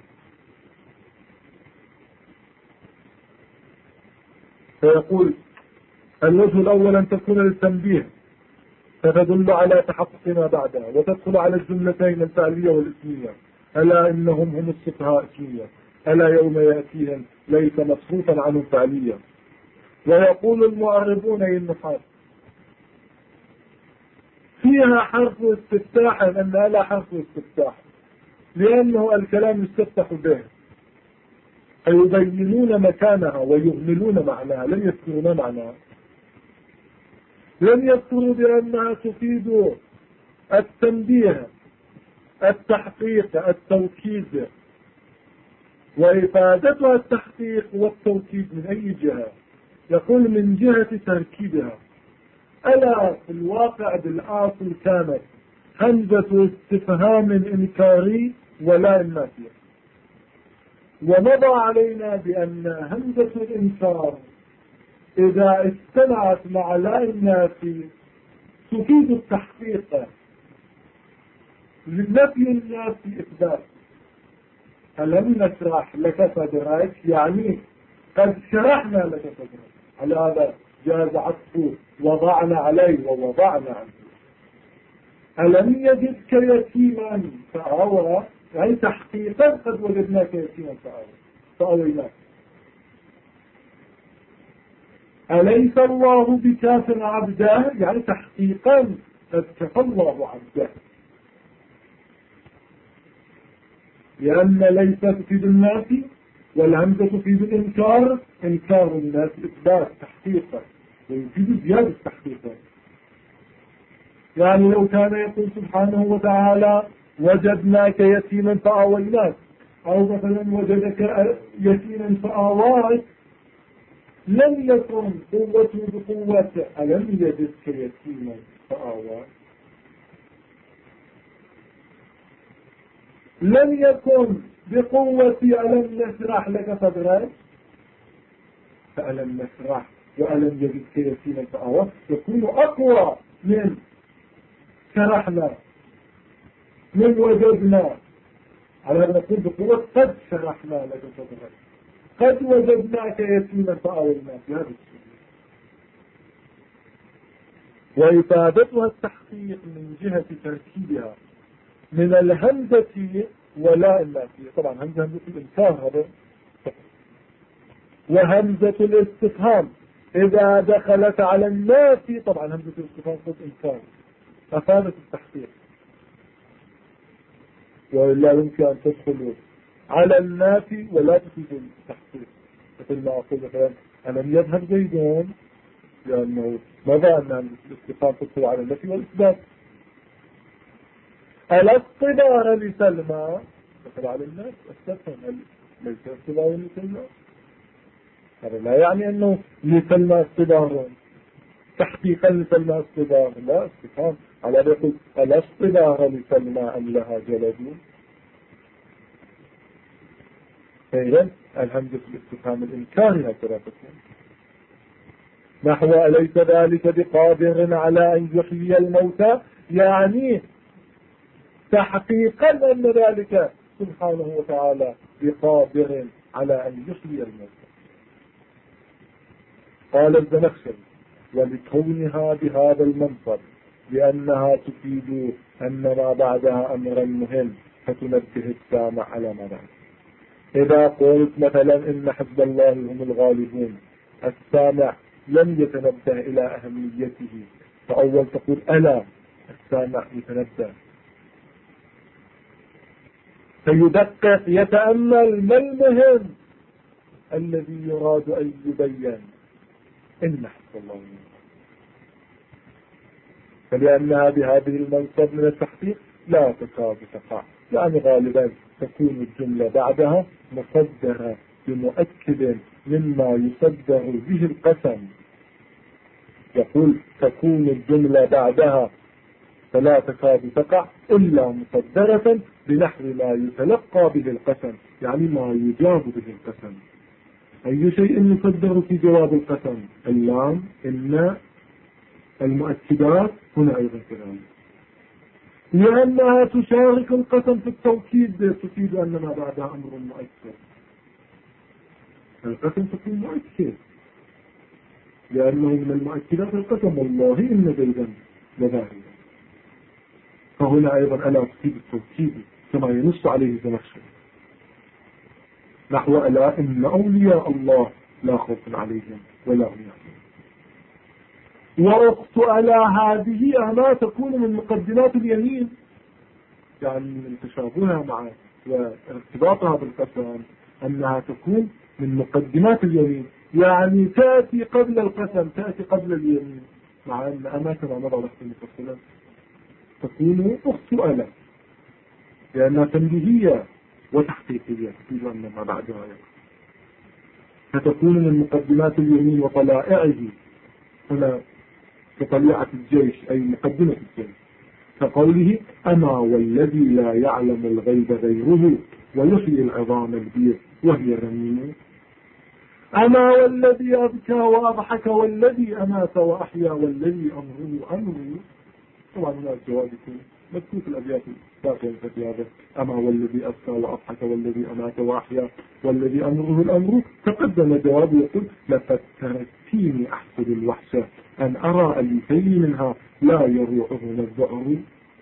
فيقول الوجه الأول أن تكون للتنبيه فتدل على تحقق ما بعدها وتدخل على الجملتين الفعلية والاسمية. ألا إنهم هم السفهاء اسمية. ألا يوم يأتيهم ليس مصروفا عنهم فعليا. ويقول المعربون أي النحاة فيها حرف استفتاح، أن ألا حرف استفتاح لأنه الكلام يستفتح به، فيبينون مكانها ويهملون معناها، لم يذكرون معناها، لم يذكروا بأنها تفيد التنبيه، التحقيق، التوكيد. وإفادتها التحقيق والتوكيد من أي جهة؟ يقول من جهة تركيبها. ألا في الواقع بالآصل كانت همزة استفهام إنكاري ولا النافية. ومضى علينا بأن همزة الإنكار إذا اجتمعت مع لا النافي تفيد التحقيق. للنفي النافي إثبات. ألم نشرح لك صدرك، يعني قد شرحنا لك صدرك، على هذا جاز عطفه وضعنا عليه ووضعنا عنه. ألم يجدك يتيما فآوى، يعني تحقيقا قد وجدناك يتيما فآويناك. أليس الله بكاف عبده، يعني تحقيقا قد كفى الله عبده، لأن ليس تفيد الناس والهمزة تفيد الإنكار. إنكار الناس إثبات تحقيقا ويفيد زيادة تحقيقا. يعني لو كان يقول سبحانه وتعالى وجدناك يتيما فآويناك، أو مثلا وجدك يتيما فآواك، لم يكن قوته بقوة ألم يجدك يتيما فآواك. لم يكن بقوة ألم نشرح لك صدرك، فألم نشرح وألم يجدك يتيما فآواك يكون أقوى من شرحنا من وجدنا. على أن نقول بقوة قد شرحنا لك صدرك، قد وجدناك يتيما فآويناك. هذا الشيء وإفادتها التحقيق من جهة تركيبها من الهمزة ولا النافية. طبعا همزة الإنكار هذا، وهمزة الاستفهام إذا دخلت على النافي، طبعا همزة الاستفهام قد إنكار، أفادت التحقيق. ولا يمكن أن تدخل على النافي ولا تفيد التحقيق، مثل ما أقول مثلا ألم يذهب زيدون، لأنه ماذا أن الاستفهام تدخل على النفي والإثبات. ألا اصطدار لسلمى دخل على الناس استفهم، ليس اصطدار لسلمى، هذا لا يعني أنه لسلمى اصطدار تحقيقا لسلمى اصطدار، لا، استفهام على يقول ألا اصطدار لسلمى أم لها جلد. فإذا الهمزة الاستفهام الإنكاري هكذا تكون. نحو أليس ذلك بقادر على أن يحيي الموتى، يعني تحقيقا أن ذلك سبحانه وتعالى بقادر على أن يحيي الموتى. قال الزمخشري ولكونها بهذا المنصب لأنها تفيد أن ما بعدها أمرا مهم فتنبه السامع على ما بعد. إذا قلت مثلا إن حزب الله هم الغالبون، السامع لم يتنبه إلى أهميته، فأول تقول ألا، السامع يتنبه فيدقق يتأمل ما المهم الذي يراد أن يبين إن حزب الله هم الغالبون. فلأنها بهذه المنصب من التحقيق لا تكاد تقع، يعني غالبا تكون الجملة بعدها مصدرة بمؤكد مما يصدر به القسم. يقول تكون الجملة بعدها فلا تكاد تقع إلا مصدرة بنحو ما يتلقى به القسم، يعني ما يجاب به القسم. أي شيء يصدر في جواب القسم؟ اللام، إن، المؤكدات هنا أيضا كذلك، لأنها تشارك القسم في التوكيد تفيد أن ما بعدها أمر مؤكد. القسم تكون مؤكد لأنه من المؤكدات القسم والله إن زيدا لذاهب، فهنا أيضا ألا تفيد التوكيد كما ينص عليه الزمخشري. نحو ألا إن أولياء الله لا خوف عليهم ولا هم يحزنون. وأخت ألا هذه ألا تكون من مقدمات اليمين، يعني من تشابهها مع وارتباطها بالقسم أنها تكون من مقدمات اليمين، يعني تأتي قبل القسم، تأتي قبل اليمين، مع أن أماكن مضى لحظة مفصلة تكون أخت ألا لأنها تنبيهية وتحقيقية تفيد أن ما بعدها فتكون من مقدمات اليمين وطلائعه، هنا كطليعة الجيش أي مقدمة الجيش، كقوله أما والذي لا يعلم الغيب غيره ويحيي العظام البير وهي رميم. أما والذي أبكى وأضحك والذي أمات وأحيا والذي أمره أمره. طبعا هنا الجواب يكون مكتوب الأبيات باقيا في هذا. أما والذي أبكى وأضحك والذي أمات وأحيا والذي أمره الأمر. تقدم جواب يقول لقد تركتيني أحسد الوحشة أن أرى أليفين منها لا يروعهما الظهر.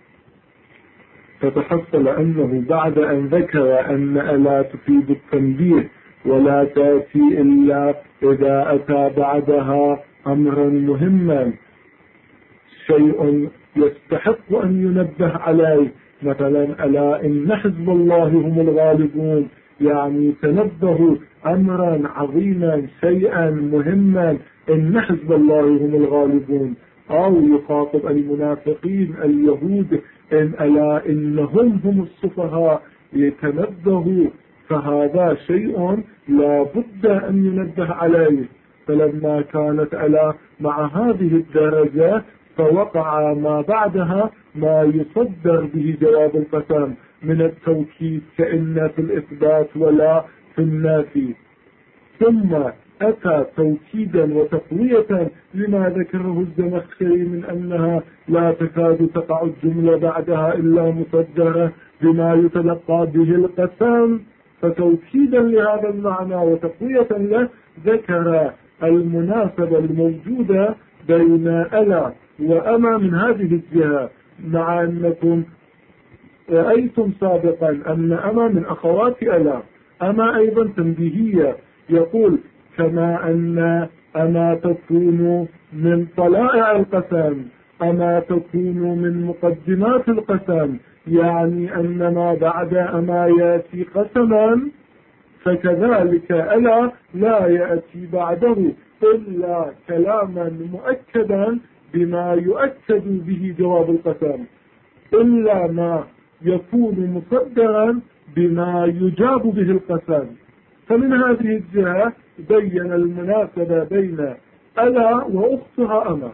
فتحصل أنه بعد أن ذكر أن ألا تفيد التنبيه ولا تأتي إلا إذا أتى بعدها أمرا مهما شيء يستحق أن ينبه عليه، مثلا ألا إن حزب الله هم الغالبون، يعني تنبهوا أمرا عظيما شيئا مهما إن حزب الله هم الغالبون. أو يخاطب المنافقين اليهود إن ألا إنهم هم السفهاء يتنبهوا، فهذا شيء لا بد أن ينبه عليه. فلما كانت ألا مع هذه الدرجة فوقع ما بعدها ما يصدر به جواب القسم من التوكيد كأن في الإثبات ولا في النافي، ثم أتى توكيدا وتقوية لما ذكره الزمخشري من أنها لا تكاد تقع الجملة بعدها إلا مصدرة بما يتلقى به القسم. فتوكيدا لهذا المعنى وتقوية له ذكر المناسبة الموجودة بين ألا وأما من هذه الجهة، مع أنكم رأيتم سابقا أن أما من أخوات ألا. أما أيضا تنبيهية، يقول كما أن أما تكون من طلائع القسم، أما تكون من مقدمات القسم، يعني أن ما بعد أما يأتي قسما، فكذلك ألا لا يأتي بعده إلا كلاما مؤكدا بما يؤكد به جواب القسم، إلا ما يكون مصدرا بما يجاب به القسم. فمن هذه الجهة بين المناسبة بين ألا وأختها أما.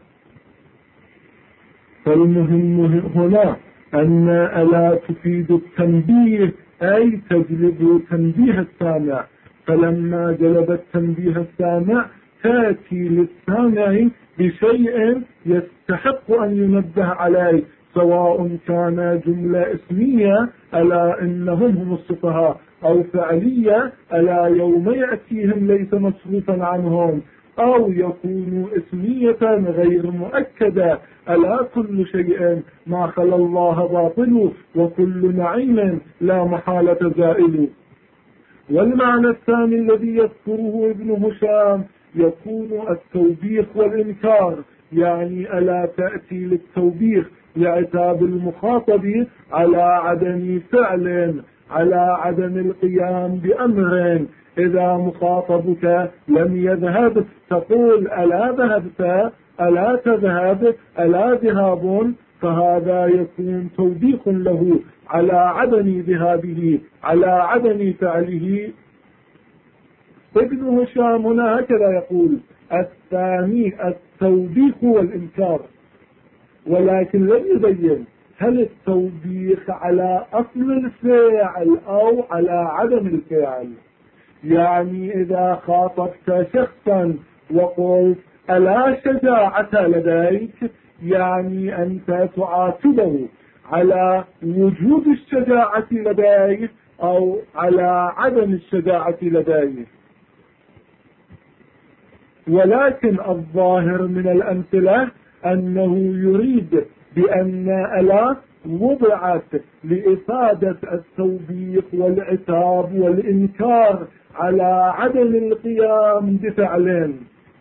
فالمهم هنا أن ألا تفيد التنبيه، أي تجلب تنبيه السامع، فلما جلبت تنبيه السامع تأتي للسامع بشيء يستحق أن ينبه عليه، سواء كان جملة اسمية ألا إنهم هم السفهاء، أو فعلية ألا يوم يأتيهم ليس مصروفا عنهم، أو يكون اسمية غير مؤكدة ألا كل شيء ما خلا الله باطل وكل نعيم لا محالة زائل. والمعنى الثاني الذي يذكره ابن هشام يكون التوبيخ والإنكار، يعني ألا تأتي للتوبيخ لعتاب المخاطب على عدم فعل، على عدم القيام بأمر. إذا مخاطبك لم يذهب تقول ألا ذهبت، ألا تذهب، ألا ذهاب، فهذا يكون توبيخ له على عدم ذهابه، على عدم فعله. ابن هشام هنا هكذا يقول: الثاني التوبيخ والإنكار، ولكن لم يبين هل التوبيخ على أصل الفعل أو على عدم الفعل. يعني إذا خاطبت شخصا وقلت ألا شجاعة لديك، يعني أنت تعاتبه على وجود الشجاعة لديه أو على عدم الشجاعة لديه. ولكن الظاهر من الأمثلة أنه يريد بأن ألا وضعت لإفادة التوبيخ والعتاب والإنكار على عدم القيام بفعل.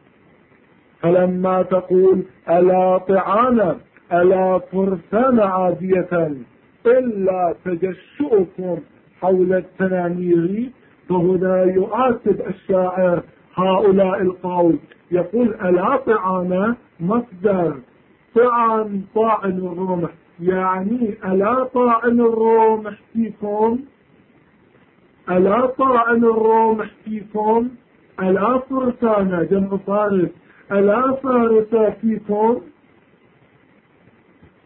فلما تقول ألا طعانا، ألا فرسان عادية إلا تجشؤكم حول التنانير، فهنا يعاتب الشاعر هؤلاء القوم، يقول ألا طعانا مصدر طعن، طاعن الرمح، يعني ألا طاعن الرمح فيكم، ألا طاعن الرمح فيكم، ألا فرسان جمع فارس، ألا فارس فيكم.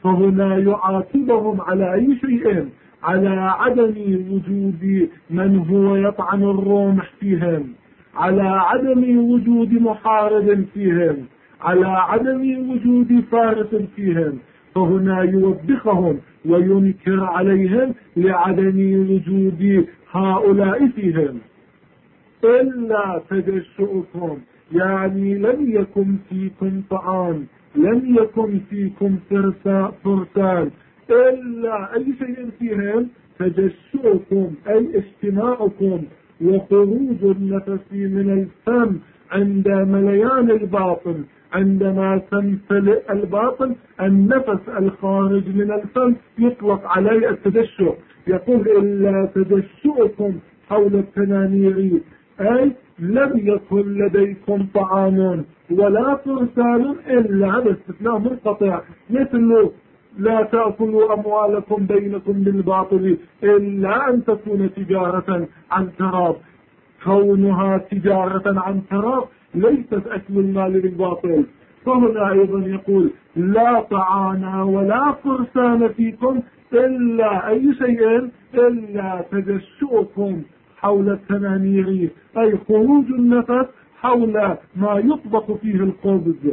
فهنا يعاتبهم على أي شيء؟ على عدم وجود من هو يطعن الرمح فيهم، على عدم وجود محارب فيهم، على عدم وجود فارس فيهم. فهنا يوبخهم وينكر عليهم لعدم وجود هؤلاء فيهم. إلا تجشؤكم، يعني لم يكن فيكم طعام، لم يكن فيكم فرسان، إلا أي شيء فيهم تجشؤكم أي اجتماعكم وخروج النفس من الفم عند مليان الباطن. عندما تمتلئ الباطن النفس الخارج من الفم يطلق عليه التجشؤ. يقول إلا تجشؤكم حول التنانير، أي لم يكن لديكم طعام ولا فرسان إلا، هذا استثناء منقطع، مثل لا تأكلوا أموالكم بينكم بالباطل إلا أن تكون تجارة عن تراب. كونها تجارة عن تراب ليست أكل المال بالباطل. فهنا أيضا يقول لا طعام ولا فرسان فيكم إلا أي شيء؟ إلا تجشؤكم حول التنانير، أي خروج النفس حول ما يطبخ فيه الخبز.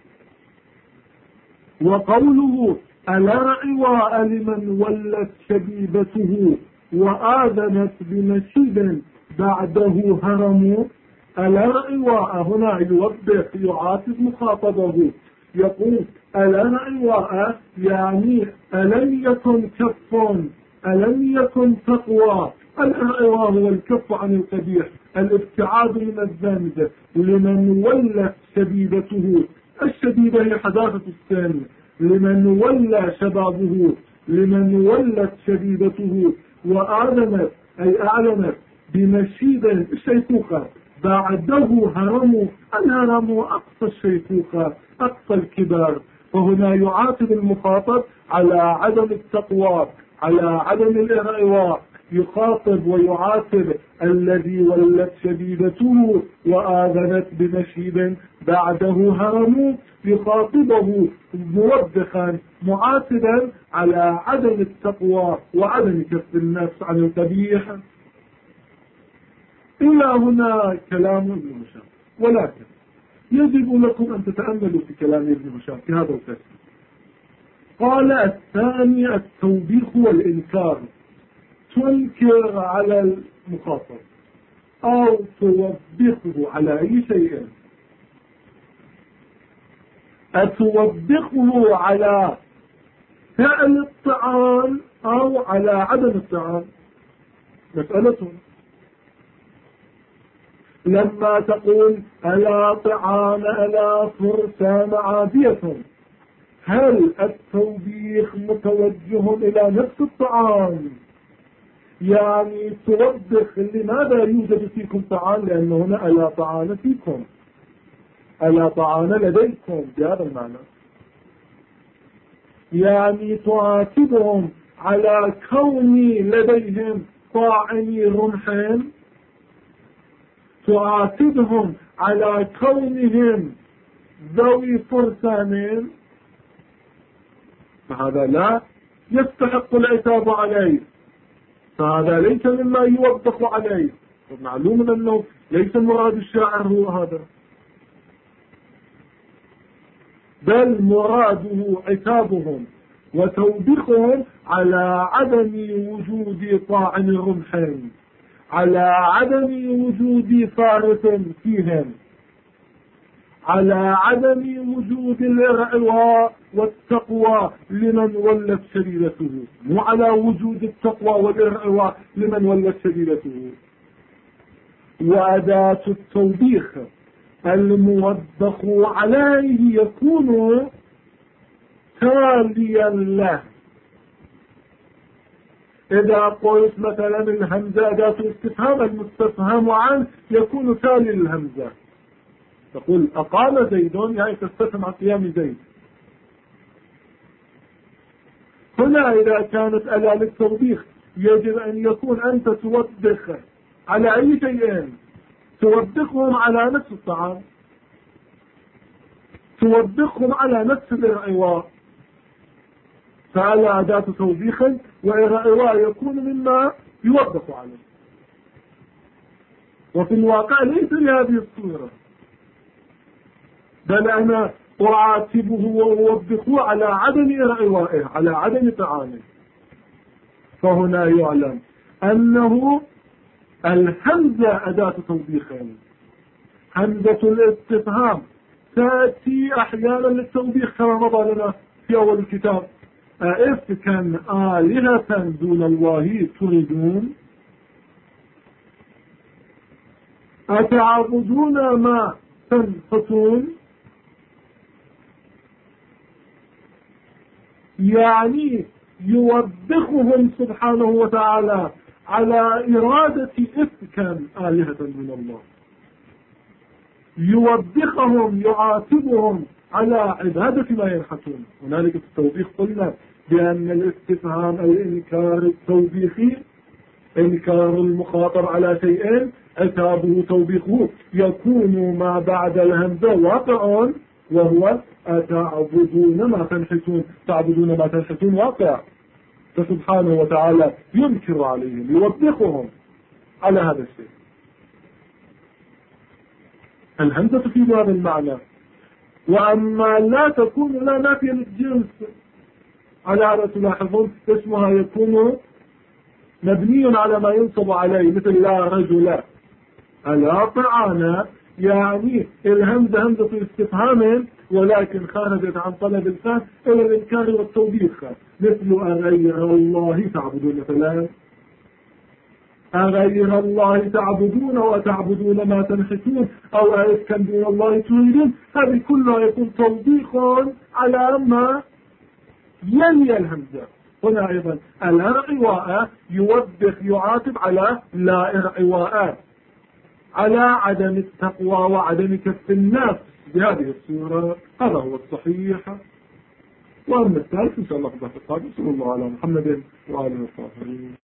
وقوله ألا عواء لمن ولت شبيبته وآذنت بنشيد بعده هرم. ألا عواء هنا يوضح يعاتب مخاطبه، يقول ألا عواء يعني ألم يكن كف، ألم يكن تقوى. العواء هو الكف عن القبيح، الابتعاد من الذنب. لمن ولت شبيبته، الشبيبة هي حداثة السن، لمن ولى شبابه، لمن ولت شبيبته وآذنت أي أعلنت بنشيد الشيخوخة بعده هرم. الهرم أقصى الشيخوخة، أقصى الكبار. وهنا يعاتب المخاطب على عدم التقوى، على عدم الإرعواء. يخاطب ويعاتب الذي ولت شبيبته وآذنت بنشيد بعده هرم، يخاطبه موبخا معاتبا على عدم التقوى وعدم كف النفس عن القبيح. إلى هنا كلام ابن هشام، ولكن يجب لكم أن تتأملوا في كلام ابن هشام في هذا الفصل. قال الثاني التوبيخ والإنكار، تنكر على المخاطب أو توبخه على أي شيء. أتوبخه على فعل الطعام أو على عدم الطعام؟ مسألة. لما تقول ألا طعام ألا فرسان عادية، هل التوبيخ متوجه إلى نفس الطعام؟ يعني توبخ لماذا يوجد فيكم طعام؟ لأن هنا ألا طعام فيكم، ألا طعام لديكم بهذا المعنى. يعني تعاتبهم على كون لديهم طاعني رمحين، تعاتبهم على كونهم ذوي فرسانين، فهذا لا يستحق العتاب عليه، فهذا ليس مما يوبخ عليه. ومعلوم أنه ليس مراد الشاعر هو هذا، بل مراده عتابهم وتوبيخهم على عدم وجود طاعن رمحين، على عدم وجود فارس فيهم، على عدم وجود الإرعواء والتقوى لمن ولت شديدته، مو على وجود التقوى والإرعواء لمن ولت شديدته. وأداة التوبيخ الموبخ عليه يكون تاليا له. إذا قلت مثلا الهمزة أداة الاستفهام المستفهم عنه يكون تالي للهمزة، تقول أقام زيد يعني تستفهم عن قيام زيد. هنا إذا كانت أداة للتوبيخ يجب أن يكون أنت توبخ على أي شيء؟ توبخهم على نفس الطعام، توبخهم على نفس الإرعواء، فعلى أداة توبيخ، وإرائي يكون مما يوبخ عليه. وفي الواقع ليس بهذه الصورة، بل أنا أعاتبه وأوبخه على عدم إرائه، على عدم طعامه. فهنا يعلم أنه الهمزة أداة توبيخ. همزة الاستفهام تأتي أحيانا للتوبيخ كما مضى لنا في أول الكتاب. أئفكا آلهة دون الله تريدون أتعبدون ما تنحتون. يعني يوبخهم سبحانه وتعالى على إرادة إفكا آلهة دون الله، يوبخهم يعاتبهم على عبادة ما ينحتون. هنالك في التوبيخ قلنا بأن الاستفهام الإنكار التوبيخي إنكار المخاطب على شيئين، عتابه توبيخه يكون ما بعد الهمزة واقع، وهو أتعبدون ما تنحتون. تعبدون ما تنحتون واقع، فسبحانه وتعالى ينكر عليهم يوبخهم على هذا الشيء. الهمزة تفيد هذا المعنى. وأما لا تكون لا نافية للجنس، على هذا تلاحظون اسمها يكون مبني على ما ينصب عليه، مثل لا رجل ألا طعانا. يعني الهمزة همزة استفهام، ولكن خرجت عن طلب الفهم إلى الإنكار والتوبيخ، مثل أغير الله تعبدون. مثلا أغير الله تعبدون وتعبدون ما تنحتون، أو أئفكا دون الله تريدون. هذه كلها يكون توبيخ على ما يلي الهمزة. هنا أيضا الإرعواء يوبخ يعاتب على لا إرعواء، على عدم التقوى وعدم كف النفس بهذه الصورة. هذا هو الصحيح. وأما الثالث إن شاء الله في القادم. صلى الله على محمد وآله وصحبه.